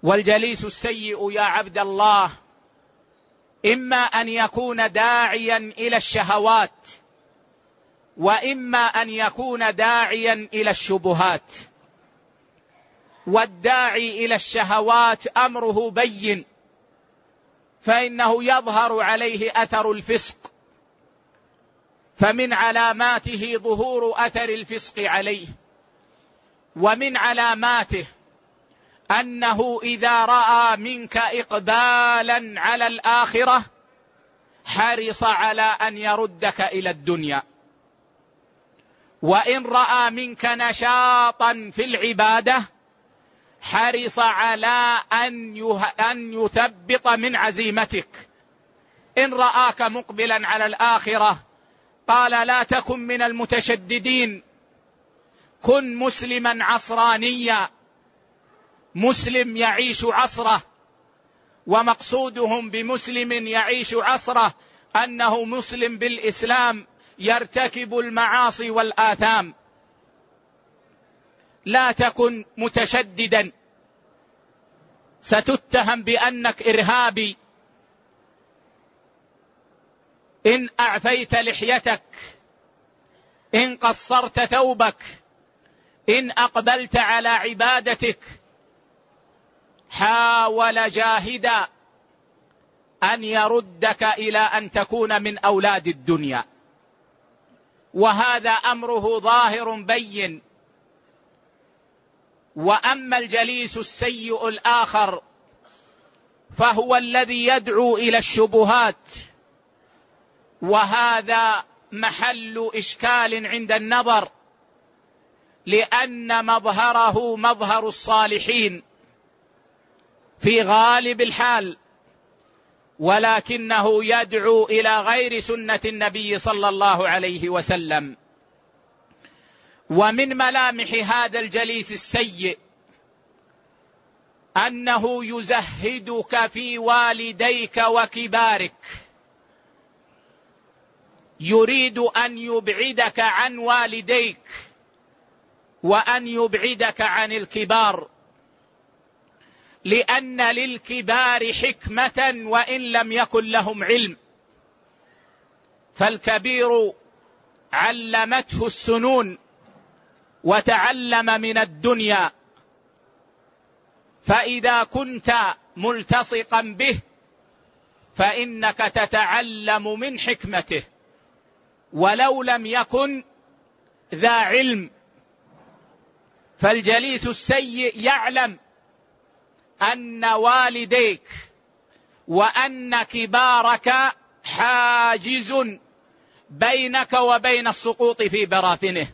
والجليس السيء يا عبد الله إما أن يكون داعيا إلى الشهوات، وإما أن يكون داعيا إلى الشبهات. والداعي إلى الشهوات أمره بين، فإنه يظهر عليه أثر الفسق، فمن علاماته ظهور أثر الفسق عليه، ومن علاماته أنه إذا رأى منك إقبالا على الآخرة حرص على أن يردك إلى الدنيا، وإن رأى منك نشاطا في العبادة حرص على أن يثبط من عزيمتك. إن رآك مقبلا على الآخرة قال لا تكن من المتشددين، كن مسلما عصرانيا، مسلم يعيش عصره، ومقصودهم بمسلم يعيش عصره أنه مسلم بالإسلام يرتكب المعاصي والآثام. لا تكن متشددا، ستتهم بأنك إرهابي إن أعفيت لحيتك، إن قصرت ثوبك، إن أقبلت على عبادتك. حاول جاهدا أن يردك إلى أن تكون من أولاد الدنيا، وهذا أمره ظاهر بين. وأما الجليس السيء الآخر فهو الذي يدعو إلى الشبهات، وهذا محل إشكال عند النظر، لأن مظهره مظهر الصالحين في غالب الحال، ولكنه يدعو إلى غير سنة النبي صلى الله عليه وسلم. ومن ملامح هذا الجليس السيء أنه يزهدك في والديك وكبارك، يريد أن يبعدك عن والديك وأن يبعدك عن الكبار، لأن للكبار حكمة وإن لم يكن لهم علم، فالكبير علمته السنون وتعلم من الدنيا، فإذا كنت ملتصقا به فإنك تتعلم من حكمته ولو لم يكن ذا علم. فالجليس السيء يعلم أن والديك وأن كبارك حاجز بينك وبين السقوط في براثنه،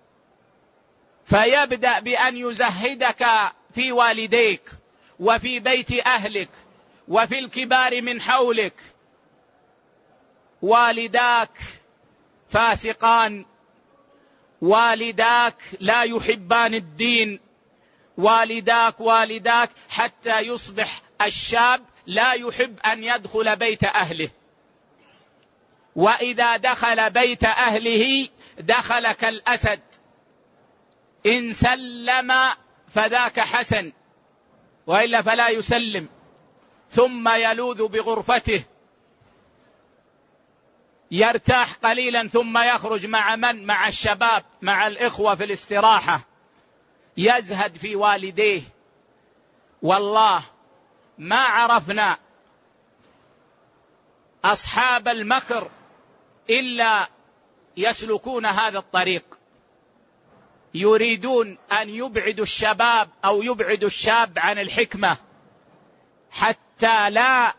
فيبدأ بأن يزهدك في والديك وفي بيت أهلك وفي الكبار من حولك. والداك فاسقان، والداك لا يحبان الدين، والداك حتى يصبح الشاب لا يحب أن يدخل بيت أهله، وإذا دخل بيت أهله دخل كالأسد، إن سلم فذاك حسن وإلا فلا يسلم، ثم يلوذ بغرفته يرتاح قليلا ثم يخرج مع من؟ مع الشباب، مع الإخوة في الاستراحة، يزهد في والديه. والله ما عرفنا أصحاب المكر إلا يسلكون هذا الطريق، يريدون أن يبعدوا الشباب أو يبعدوا الشاب عن الحكمة حتى لا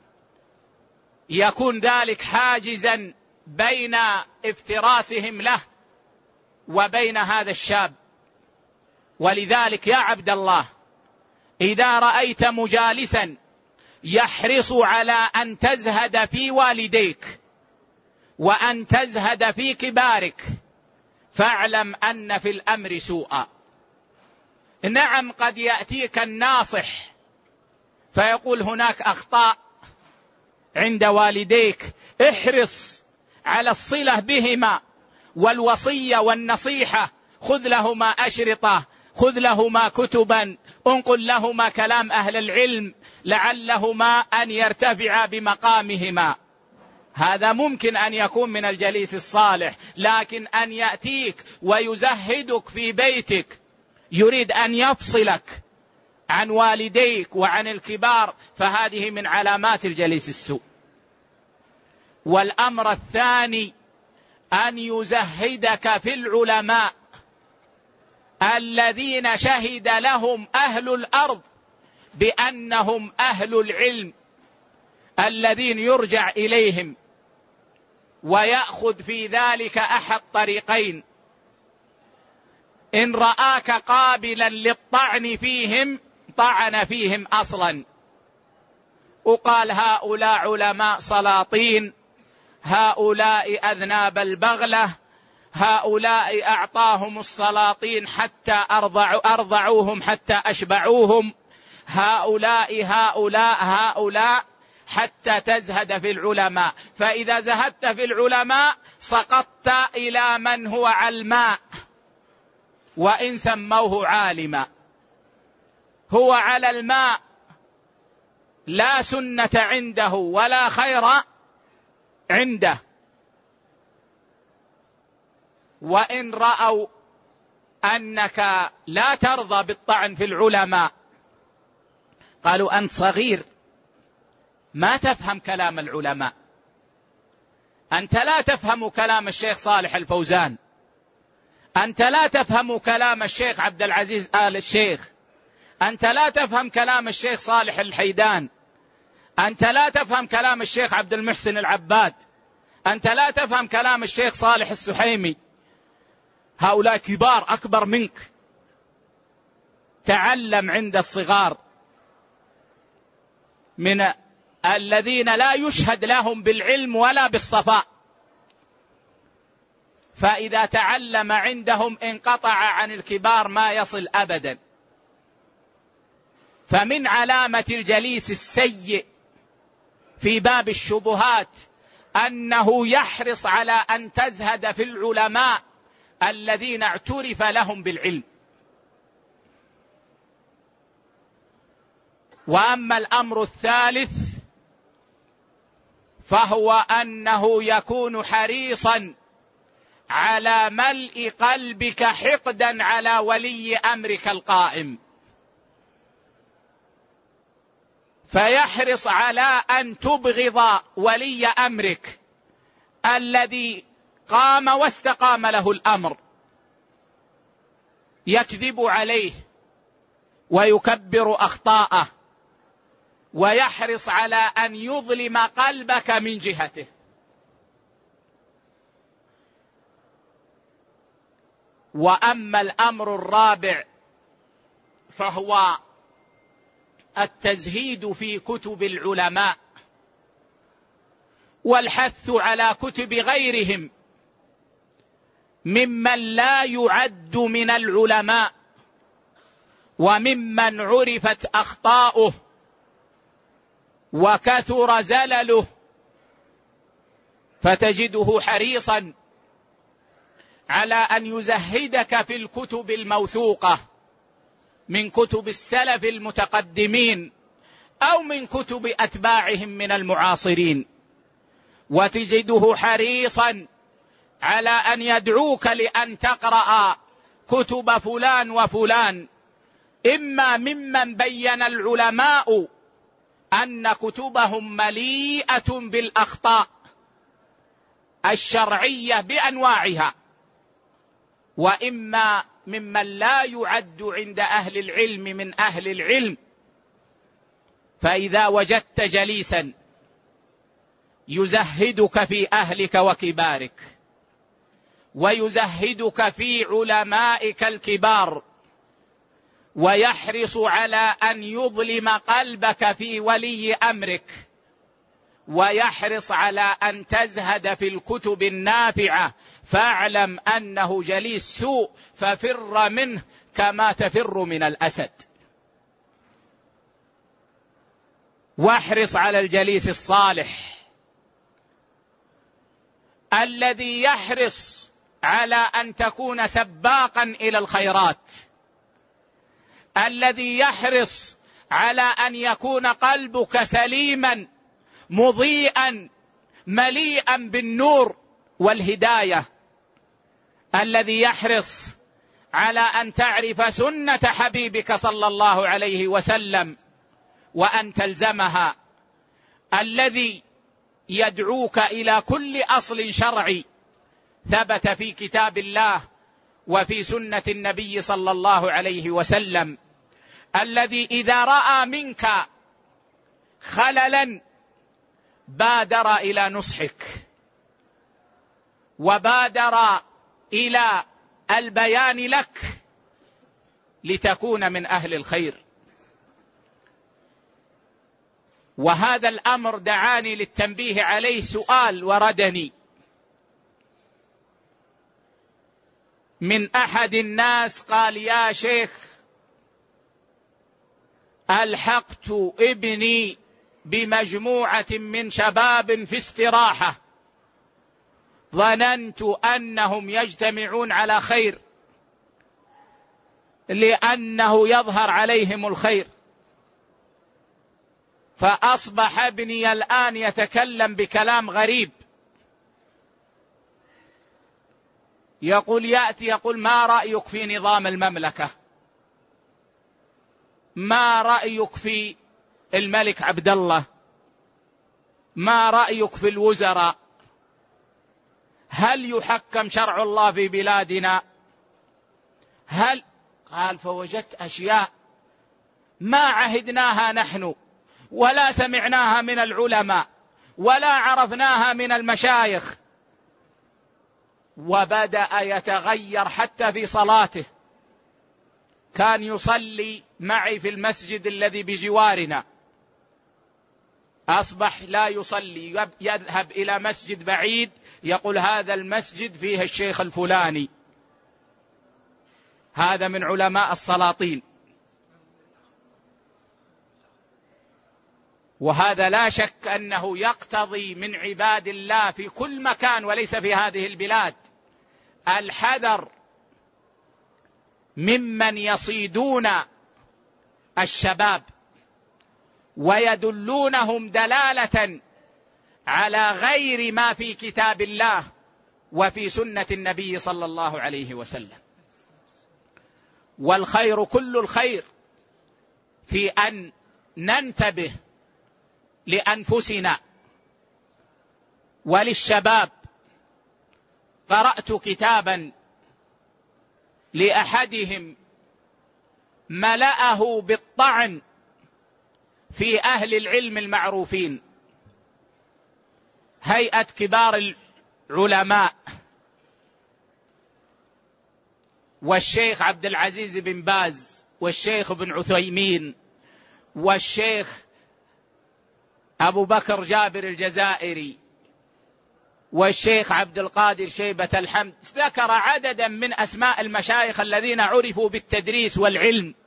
يكون ذلك حاجزا بين افتراسهم له وبين هذا الشاب. ولذلك يا عبد الله إذا رأيت مجالسا يحرص على أن تزهد في والديك وأن تزهد في كبارك فاعلم أن في الأمر سوءا. نعم قد يأتيك الناصح فيقول هناك أخطاء عند والديك، احرص على الصلة بهما والوصية والنصيحة، خذ لهما أشرطة، خذ لهما كتبا، انقل لهما كلام أهل العلم لعلهما أن يرتفعا بمقامهما. هذا ممكن أن يكون من الجليس الصالح، لكن أن يأتيك ويزهدك في بيتك، يريد أن يفصلك عن والديك وعن الكبار، فهذه من علامات الجليس السوء. والأمر الثاني أن يزهدك في العلماء الذين شهد لهم أهل الأرض بأنهم أهل العلم، الذين يرجع إليهم، ويأخذ في ذلك أحد طريقين: إن رآك قابلا للطعن فيهم طعن فيهم أصلا، وقال هؤلاء علماء سلاطين، هؤلاء أذناب البغلة، هؤلاء أعطاهم السلاطين حتى أرضعوهم حتى أشبعوهم، هؤلاء حتى تزهد في العلماء. فإذا زهدت في العلماء سقطت إلى من هو علماء، وإن سموه عالما، هو على الماء، لا سنة عنده ولا خير عنده. وإن رأوا أنك لا ترضى بالطعن في العلماء قالوا أنت صغير ما تفهم كلام العلماء، أنت لا تفهم كلام الشيخ صالح الفوزان، أنت لا تفهم كلام الشيخ عبد العزيز آل الشيخ، أنت لا تفهم كلام الشيخ صالح الحيدان، أنت لا تفهم كلام الشيخ عبد المحسن العباد، أنت لا تفهم كلام الشيخ صالح السحيمي. هؤلاء كبار أكبر منك، تعلم عند الصغار من الذين لا يشهد لهم بالعلم ولا بالصفاء، فإذا تعلم عندهم انقطع عن الكبار ما يصل أبدا. فمن علامة الجليس السيء في باب الشبهات أنه يحرص على أن تزهد في العلماء الذين اعترف لهم بالعلم. وأما الأمر الثالث فهو أنه يكون حريصا على ملء قلبك حقدا على ولي أمرك القائم، فيحرص على أن تبغض ولي أمرك الذي قام واستقام له الأمر، يكذب عليه ويكبر أخطاءه، ويحرص على أن يظلم قلبك من جهته. وأما الأمر الرابع فهو التزهيد في كتب العلماء والحث على كتب غيرهم ممن لا يعد من العلماء وممن عرفت أخطاؤه وكثر زلله، فتجده حريصا على أن يزهدك في الكتب الموثوقة من كتب السلف المتقدمين أو من كتب أتباعهم من المعاصرين، وتجده حريصا على أن يدعوك لأن تقرأ كتب فلان وفلان، إما ممن بين العلماء أن كتبهم مليئة بالأخطاء الشرعية بأنواعها، وإما ممن لا يعد عند أهل العلم من أهل العلم. فإذا وجدت جليسا يزهدك في أهلك وكبارك ويزهدك في علمائك الكبار ويحرص على أن يظلم قلبك في ولي أمرك ويحرص على أن تزهد في الكتب النافعة، فاعلم أنه جليس سوء، ففر منه كما تفر من الأسد. واحرص على الجليس الصالح الذي يحرص على أن تكون سباقا إلى الخيرات الذي يحرص على أن يكون قلبك سليما مضيئا مليئا بالنور والهداية، الذي يحرص على أن تعرف سنة حبيبك صلى الله عليه وسلم وأن تلزمها، الذي يدعوك إلى كل أصل شرعي ثبت في كتاب الله وفي سنة النبي صلى الله عليه وسلم، الذي إذا رأى منك خللا بادر إلى نصحك وبادر إلى البيان لك لتكون من أهل الخير. وهذا الأمر دعاني للتنبيه عليه سؤال وردني من أحد الناس، قال: يا شيخ، ألحقت ابني بمجموعة من شباب في استراحة، ظننت أنهم يجتمعون على خير لأنه يظهر عليهم الخير، فأصبح ابني الآن يتكلم بكلام غريب، يقول: ما رأيك في نظام المملكة؟ ما رأيك في الملك عبد الله؟ ما رأيك في الوزراء؟ هل يحكم شرع الله في بلادنا؟ قال: فوجدت أشياء ما عهدناها نحن ولا سمعناها من العلماء ولا عرفناها من المشايخ. وبدأ يتغير حتى في صلاته، كان يصلي معي في المسجد الذي بجوارنا، أصبح لا يصلي، يذهب إلى مسجد بعيد يقول: هذا المسجد فيه الشيخ الفلاني، هذا من علماء السلاطين. وهذا لا شك أنه يقتضي من عباد الله في كل مكان وليس في هذه البلاد الحذر ممن يصيدون الشباب ويدلونهم دلالة على غير ما في كتاب الله وفي سنة النبي صلى الله عليه وسلم. والخير كل الخير في أن ننتبه لأنفسنا وللشباب. قرأت كتابا لأحدهم ملأه بالطعن في أهل العلم المعروفين، هيئة كبار العلماء والشيخ عبد العزيز بن باز والشيخ ابن عثيمين والشيخ أبو بكر جابر الجزائري والشيخ عبد القادر شيبة الحمد. ذكر عددا من أسماء المشايخ الذين عرفوا بالتدريس والعلم،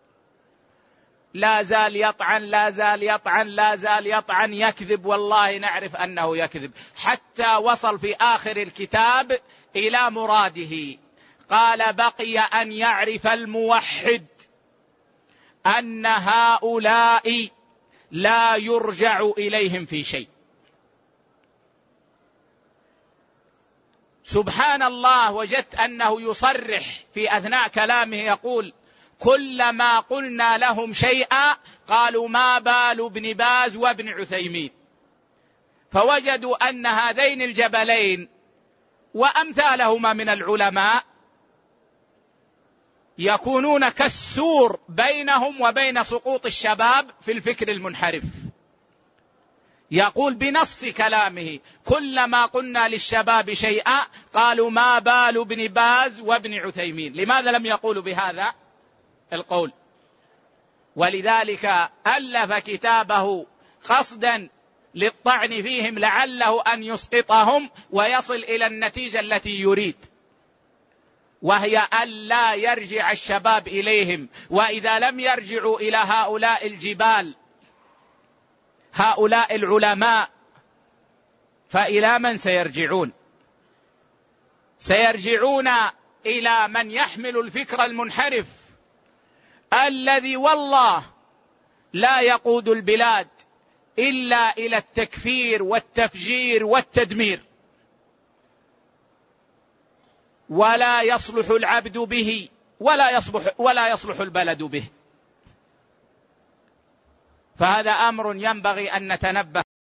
لا زال يطعن لا زال يطعن لا زال يطعن، يكذب، والله نعرف أنه يكذب، حتى وصل في آخر الكتاب إلى مراده. قال: بقي أن يعرف الموحد أن هؤلاء لا يرجع إليهم في شيء. سبحان الله، وجدت أنه يصرح في أثناء كلامه يقول: كلما قلنا لهم شيئا قالوا ما بال ابن باز وابن عثيمين. فوجدوا أن هذين الجبلين وأمثالهما من العلماء يكونون كالسور بينهم وبين سقوط الشباب في الفكر المنحرف. يقول بنص كلامه: كلما قلنا للشباب شيئا قالوا ما بال ابن باز وابن عثيمين. لماذا لم يقولوا بهذا القول؟ ولذلك ألف كتابه قصدا للطعن فيهم لعله أن يسقطهم ويصل إلى النتيجة التي يريد، وهي ألا يرجع الشباب إليهم. وإذا لم يرجعوا إلى هؤلاء الجبال هؤلاء العلماء فإلى من سيرجعون؟ سيرجعون إلى من يحمل الفكر المنحرف الذي والله لا يقود البلاد إلا إلى التكفير والتفجير والتدمير، ولا يصلح العبد به ولا يصلح البلد به. فهذا أمر ينبغي أن نتنبه